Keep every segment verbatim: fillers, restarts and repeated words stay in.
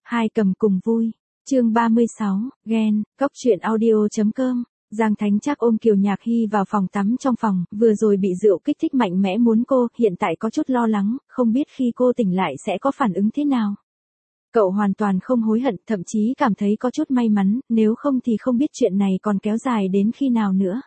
Hai cầm cùng vui. Chương ba mươi sáu, ghen, cốc truyện audio chấm com. Giang Thánh Trác ôm Kiều Nhạc Hy vào phòng tắm trong phòng, vừa rồi bị rượu kích thích mạnh mẽ muốn cô, hiện tại có chút lo lắng, không biết khi cô tỉnh lại sẽ có phản ứng thế nào. Cậu hoàn toàn không hối hận, thậm chí cảm thấy có chút may mắn, nếu không thì không biết chuyện này còn kéo dài đến khi nào nữa.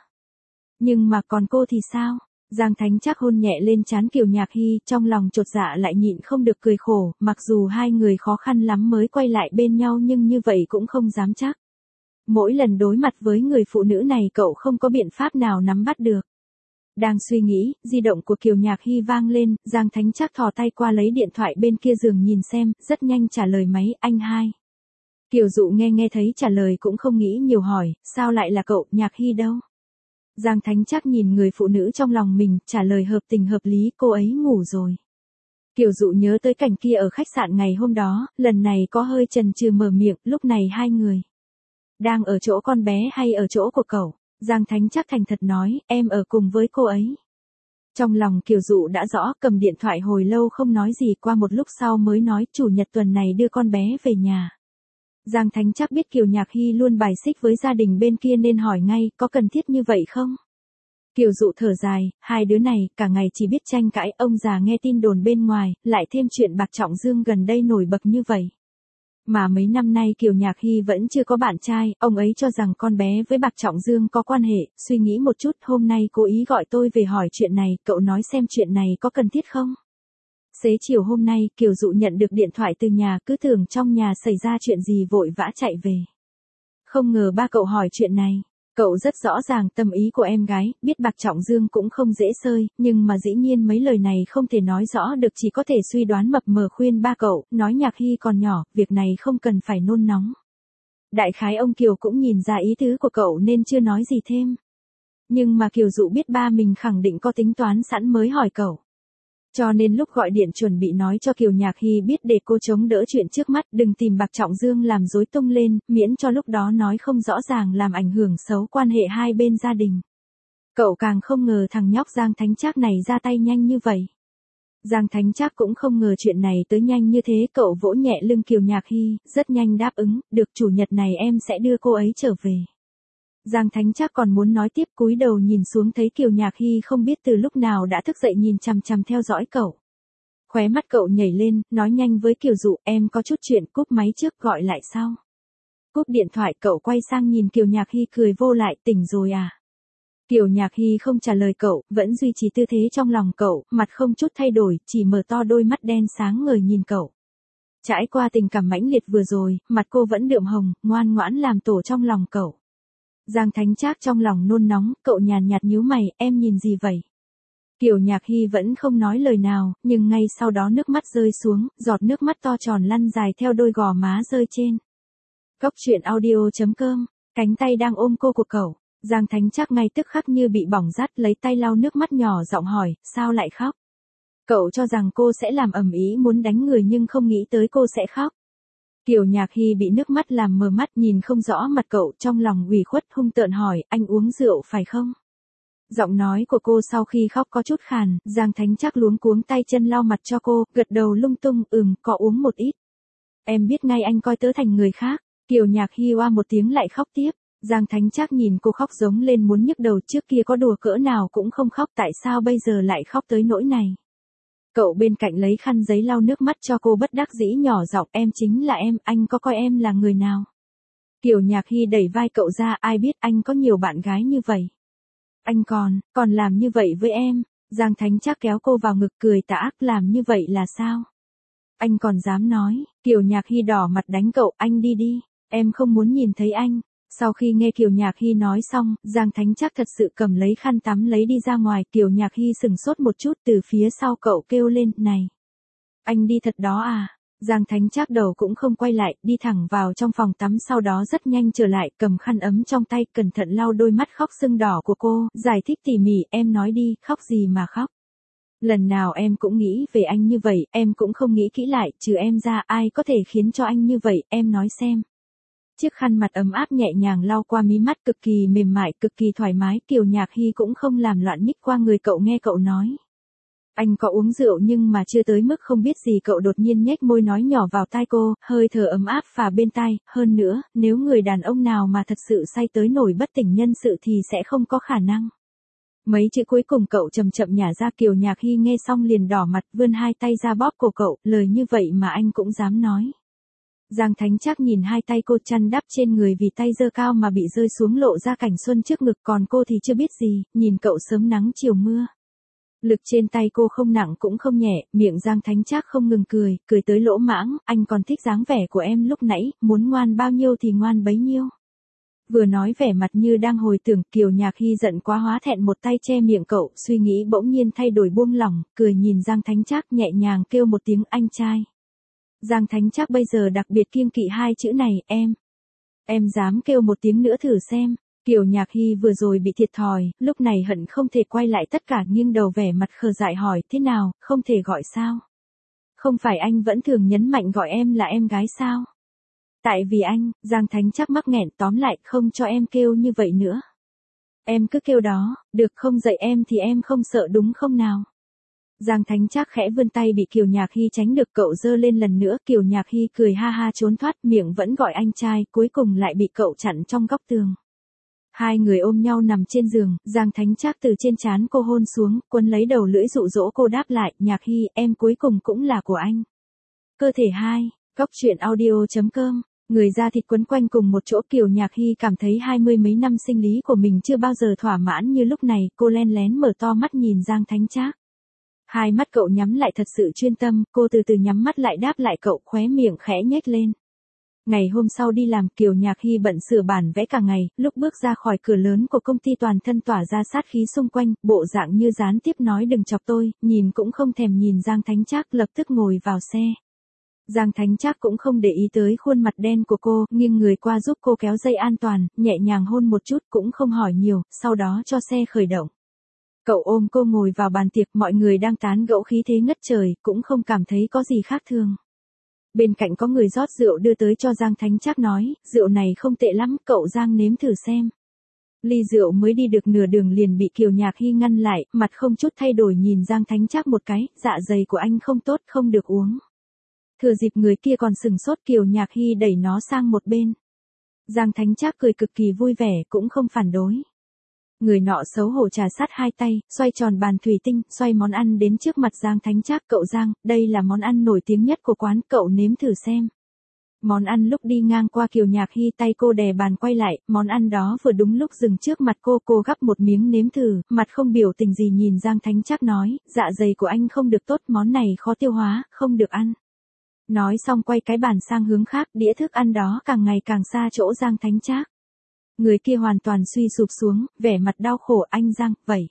Nhưng mà còn cô thì sao? Giang Thánh Trác hôn nhẹ lên trán Kiều Nhạc Hy, trong lòng chột dạ lại nhịn không được cười khổ, mặc dù hai người khó khăn lắm mới quay lại bên nhau nhưng như vậy cũng không dám chắc. Mỗi lần đối mặt với người phụ nữ này cậu không có biện pháp nào nắm bắt được. Đang suy nghĩ, di động của Kiều Nhạc Hy vang lên, Giang Thánh Trác thò tay qua lấy điện thoại bên kia giường nhìn xem, rất nhanh trả lời máy, anh hai. Kiều Dụ nghe nghe thấy trả lời cũng không nghĩ nhiều hỏi, sao lại là cậu, Nhạc Hy đâu? Giang Thánh Trác nhìn người phụ nữ trong lòng mình, trả lời hợp tình hợp lý, cô ấy ngủ rồi. Kiều Dụ nhớ tới cảnh kia ở khách sạn ngày hôm đó, lần này có hơi chần chừ mở miệng, lúc này hai người đang ở chỗ con bé hay ở chỗ của cậu? Giang Thánh Trác thành thật nói, em ở cùng với cô ấy. Trong lòng Kiều Dụ đã rõ, cầm điện thoại hồi lâu không nói gì, qua một lúc sau mới nói, chủ nhật tuần này đưa con bé về nhà. Giang Thánh Trác biết Kiều Nhạc Hy luôn bài xích với gia đình bên kia nên hỏi ngay, có cần thiết như vậy không? Kiều Dụ thở dài, hai đứa này, cả ngày chỉ biết tranh cãi, ông già nghe tin đồn bên ngoài, lại thêm chuyện Bạc Trọng Dương gần đây nổi bật như vậy. Mà mấy năm nay Kiều Nhạc Hy vẫn chưa có bạn trai, ông ấy cho rằng con bé với Bạc Trọng Dương có quan hệ, suy nghĩ một chút, hôm nay cố ý gọi tôi về hỏi chuyện này, cậu nói xem chuyện này có cần thiết không? Xế chiều hôm nay, Kiều Dụ nhận được điện thoại từ nhà, cứ tưởng trong nhà xảy ra chuyện gì vội vã chạy về. Không ngờ ba cậu hỏi chuyện này. Cậu rất rõ ràng tâm ý của em gái, biết Bạc Trọng Dương cũng không dễ xơi, nhưng mà dĩ nhiên mấy lời này không thể nói rõ được, chỉ có thể suy đoán mập mờ khuyên ba cậu, nói Nhạc Hy còn nhỏ, việc này không cần phải nôn nóng. Đại khái ông Kiều cũng nhìn ra ý tứ của cậu nên chưa nói gì thêm. Nhưng mà Kiều Dụ biết ba mình khẳng định có tính toán sẵn mới hỏi cậu. Cho nên lúc gọi điện chuẩn bị nói cho Kiều Nhạc Hy biết để cô chống đỡ chuyện trước mắt, đừng tìm Bạc Trọng Dương làm rối tung lên, miễn cho lúc đó nói không rõ ràng làm ảnh hưởng xấu quan hệ hai bên gia đình. Cậu càng không ngờ thằng nhóc Giang Thánh Trác này ra tay nhanh như vậy. Giang Thánh Trác cũng không ngờ chuyện này tới nhanh như thế, cậu vỗ nhẹ lưng Kiều Nhạc Hy, rất nhanh đáp ứng, được, chủ nhật này em sẽ đưa cô ấy trở về. Giang Thánh Trác còn muốn nói tiếp, cúi đầu nhìn xuống thấy Kiều Nhạc Hy không biết từ lúc nào đã thức dậy nhìn chằm chằm theo dõi cậu. Khóe mắt cậu nhảy lên, nói nhanh với Kiều Dụ, em có chút chuyện, cúp máy trước gọi lại sau. Cúp điện thoại, cậu quay sang nhìn Kiều Nhạc Hy cười vô lại, tỉnh rồi à? Kiều Nhạc Hy không trả lời cậu, vẫn duy trì tư thế trong lòng cậu, mặt không chút thay đổi, chỉ mở to đôi mắt đen sáng ngời nhìn cậu. Trải qua tình cảm mãnh liệt vừa rồi, mặt cô vẫn đượm hồng, ngoan ngoãn làm tổ trong lòng cậu. Giang Thánh Trác trong lòng nôn nóng, cậu nhàn nhạt nhíu mày, em nhìn gì vậy? Kiều Nhạc Hy vẫn không nói lời nào, nhưng ngay sau đó nước mắt rơi xuống, giọt nước mắt to tròn lăn dài theo đôi gò má rơi trên. Cốc truyện audio chấm com, cánh tay đang ôm cô của cậu, Giang Thánh Trác ngay tức khắc như bị bỏng rát, lấy tay lau nước mắt nhỏ giọng hỏi, sao lại khóc? Cậu cho rằng cô sẽ làm ầm ĩ muốn đánh người nhưng không nghĩ tới cô sẽ khóc. Kiều Nhạc Hy bị nước mắt làm mờ mắt, nhìn không rõ mặt cậu, trong lòng ủy khuất hung tợn hỏi, anh uống rượu phải không? Giọng nói của cô sau khi khóc có chút khàn, Giang Thánh Trác luống cuống tay chân lau mặt cho cô, gật đầu lung tung, ừm, có uống một ít. Em biết ngay anh coi tớ thành người khác. Kiều Nhạc Hy oa một tiếng lại khóc tiếp. Giang Thánh Trác nhìn cô khóc giống lên muốn nhức đầu, trước kia có đùa cỡ nào cũng không khóc, tại sao bây giờ lại khóc tới nỗi này? Cậu bên cạnh lấy khăn giấy lau nước mắt cho cô, bất đắc dĩ nhỏ giọng, em chính là em, anh có coi em là người nào? Kiều Nhạc Hy đẩy vai cậu ra, ai biết anh có nhiều bạn gái như vậy. Anh còn, còn làm như vậy với em. Giang Thánh Trác kéo cô vào ngực cười tà ác, làm như vậy là sao? Anh còn dám nói? Kiều Nhạc Hy đỏ mặt đánh cậu, anh đi đi, em không muốn nhìn thấy anh. Sau khi nghe Kiều Nhạc Hy nói xong, Giang Thánh Trác thật sự cầm lấy khăn tắm lấy đi ra ngoài, Kiều Nhạc Hy sừng sốt một chút, từ phía sau cậu kêu lên, này, anh đi thật đó à? Giang Thánh Trác đầu cũng không quay lại, đi thẳng vào trong phòng tắm, sau đó rất nhanh trở lại, cầm khăn ấm trong tay, cẩn thận lau đôi mắt khóc sưng đỏ của cô, giải thích tỉ mỉ, em nói đi, khóc gì mà khóc? Lần nào em cũng nghĩ về anh như vậy, em cũng không nghĩ kỹ lại, trừ em ra ai có thể khiến cho anh như vậy, em nói xem. Chiếc khăn mặt ấm áp nhẹ nhàng lau qua mí mắt, cực kỳ mềm mại, cực kỳ thoải mái, Kiều Nhạc Hy cũng không làm loạn nhích qua người cậu, nghe cậu nói. Anh có uống rượu nhưng mà chưa tới mức không biết gì. Cậu đột nhiên nhếch môi nói nhỏ vào tai cô, hơi thở ấm áp phả bên tai, hơn nữa, nếu người đàn ông nào mà thật sự say tới nổi bất tỉnh nhân sự thì sẽ không có khả năng. Mấy chữ cuối cùng cậu chậm chậm nhả ra. Kiều Nhạc Hy nghe xong liền đỏ mặt, vươn hai tay ra bóp cổ cậu, lời như vậy mà anh cũng dám nói. Giang Thánh Trác nhìn hai tay cô chăn đắp trên người vì tay giơ cao mà bị rơi xuống lộ ra cảnh xuân trước ngực, còn cô thì chưa biết gì, nhìn cậu sớm nắng chiều mưa. Lực trên tay cô không nặng cũng không nhẹ, miệng Giang Thánh Trác không ngừng cười, cười tới lỗ mãng, anh còn thích dáng vẻ của em lúc nãy, muốn ngoan bao nhiêu thì ngoan bấy nhiêu. Vừa nói vẻ mặt như đang hồi tưởng. Kiều Nhạc Hy giận quá hóa thẹn một tay che miệng cậu, suy nghĩ bỗng nhiên thay đổi buông lỏng, cười nhìn Giang Thánh Trác nhẹ nhàng kêu một tiếng anh trai. Giang Thánh Trác bây giờ đặc biệt kiêng kỵ hai chữ này, em. Em dám kêu một tiếng nữa thử xem. Kiều Nhạc Hy vừa rồi bị thiệt thòi, lúc này hận không thể quay lại tất cả, nghiêng đầu vẻ mặt khờ dại hỏi, thế nào, không thể gọi sao? Không phải anh vẫn thường nhấn mạnh gọi em là em gái sao? Tại vì anh, Giang Thánh Trác mắc nghẹn, tóm lại không cho em kêu như vậy nữa. Em cứ kêu đó, được không? Dạy em thì em không sợ đúng không nào? Giang Thánh Trác khẽ vươn tay bị Kiều Nhạc Hy tránh được, cậu giơ lên lần nữa. Kiều Nhạc Hy cười ha ha trốn thoát, miệng vẫn gọi anh trai, cuối cùng lại bị cậu chặn trong góc tường. Hai người ôm nhau nằm trên giường, Giang Thánh Trác từ trên trán cô hôn xuống, quấn lấy đầu lưỡi dụ dỗ cô đáp lại, Nhạc Hy, em cuối cùng cũng là của anh. Cơ thể hai, Cóc truyện audio chấm com. Người da thịt quấn quanh cùng một chỗ. Kiều Nhạc Hy cảm thấy hai mươi mấy năm sinh lý của mình chưa bao giờ thỏa mãn như lúc này, cô len lén mở to mắt nhìn Giang Thánh Trác. Hai mắt cậu nhắm lại thật sự chuyên tâm, cô từ từ nhắm mắt lại đáp lại cậu, khóe miệng khẽ nhếch lên. Ngày hôm sau đi làm, Kiều Nhạc Hy bận sửa bản vẽ cả ngày, lúc bước ra khỏi cửa lớn của công ty toàn thân tỏa ra sát khí xung quanh, bộ dạng như gián tiếp nói đừng chọc tôi, nhìn cũng không thèm nhìn Giang Thánh Trác, lập tức ngồi vào xe. Giang Thánh Trác cũng không để ý tới khuôn mặt đen của cô, nghiêng người qua giúp cô kéo dây an toàn, nhẹ nhàng hôn một chút, cũng không hỏi nhiều, sau đó cho xe khởi động. Cậu ôm cô ngồi vào bàn tiệc, mọi người đang tán gẫu khí thế ngất trời, cũng không cảm thấy có gì khác thường. Bên cạnh có người rót rượu đưa tới cho Giang Thánh Trác nói, rượu này không tệ lắm, cậu Giang nếm thử xem. Ly rượu mới đi được nửa đường liền bị Kiều Nhạc Hy ngăn lại, mặt không chút thay đổi nhìn Giang Thánh Trác một cái, dạ dày của anh không tốt, không được uống. Thừa dịp người kia còn sừng sốt, Kiều Nhạc Hy đẩy nó sang một bên. Giang Thánh Trác cười cực kỳ vui vẻ, cũng không phản đối. Người nọ xấu hổ trà sát hai tay, xoay tròn bàn thủy tinh, xoay món ăn đến trước mặt Giang Thánh Trác, cậu Giang, đây là món ăn nổi tiếng nhất của quán, cậu nếm thử xem. Món ăn lúc đi ngang qua Kiều Nhạc Hy tay cô đè bàn quay lại, món ăn đó vừa đúng lúc dừng trước mặt cô, cô gắp một miếng nếm thử, mặt không biểu tình gì nhìn Giang Thánh Trác nói, dạ dày của anh không được tốt, món này khó tiêu hóa, không được ăn. Nói xong quay cái bàn sang hướng khác, đĩa thức ăn đó càng ngày càng xa chỗ Giang Thánh Trác. Người kia hoàn toàn suy sụp xuống, vẻ mặt đau khổ, anh Giang, vậy.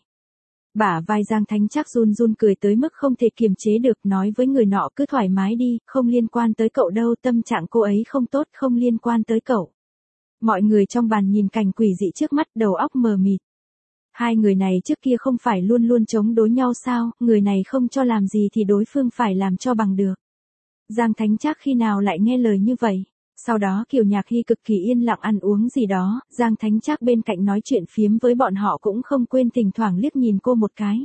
Bả vai Giang Thánh Trác run run cười tới mức không thể kiềm chế được, nói với người nọ cứ thoải mái đi, không liên quan tới cậu đâu, tâm trạng cô ấy không tốt, không liên quan tới cậu. Mọi người trong bàn nhìn cảnh quỷ dị trước mắt, đầu óc mờ mịt. Hai người này trước kia không phải luôn luôn chống đối nhau sao, người này không cho làm gì thì đối phương phải làm cho bằng được. Giang Thánh Trác khi nào lại nghe lời như vậy? Sau đó Kiều Nhạc Hy cực kỳ yên lặng ăn uống gì đó, Giang Thánh Trác bên cạnh nói chuyện phiếm với bọn họ cũng không quên thỉnh thoảng liếc nhìn cô một cái.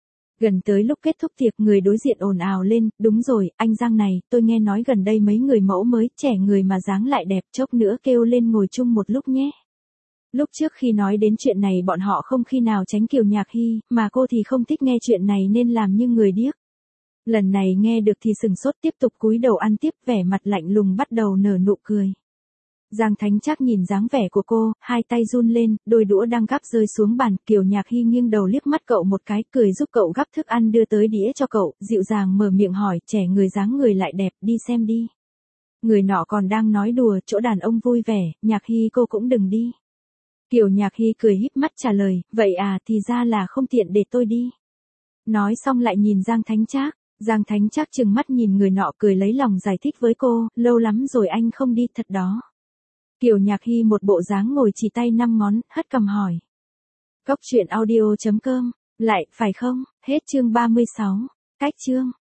Gần tới lúc kết thúc tiệc, người đối diện ồn ào lên, đúng rồi, anh Giang này, tôi nghe nói gần đây mấy người mẫu mới, trẻ người mà dáng lại đẹp, chốc nữa kêu lên ngồi chung một lúc nhé. Lúc trước khi nói đến chuyện này bọn họ không khi nào tránh Kiều Nhạc Hy, mà cô thì không thích nghe chuyện này nên làm như người điếc. Lần này nghe được thì sừng sốt, tiếp tục cúi đầu ăn tiếp, vẻ mặt lạnh lùng bắt đầu nở nụ cười. Giang Thánh Trác nhìn dáng vẻ của cô, hai tay run lên, đôi đũa đang gắp rơi xuống bàn, Kiều Nhạc Hy nghiêng đầu liếc mắt cậu một cái, cười giúp cậu gắp thức ăn đưa tới đĩa cho cậu, dịu dàng mở miệng hỏi, trẻ người dáng người lại đẹp, đi xem đi. Người nọ còn đang nói đùa, chỗ đàn ông vui vẻ, Nhạc Hy cô cũng đừng đi. Kiều Nhạc Hy cười híp mắt trả lời, vậy à, thì ra là không tiện để tôi đi. Nói xong lại nhìn Giang Thánh Trác. Giang Thánh Trác trừng mắt nhìn người nọ, cười lấy lòng giải thích với cô, lâu lắm rồi anh không đi thật đó. Kiều Nhạc Hy một bộ dáng ngồi chỉ tay năm ngón, hất cằm hỏi. Cóc truyện audio chấm com, lại, phải không? Hết chương ba mươi sáu. Cách chương.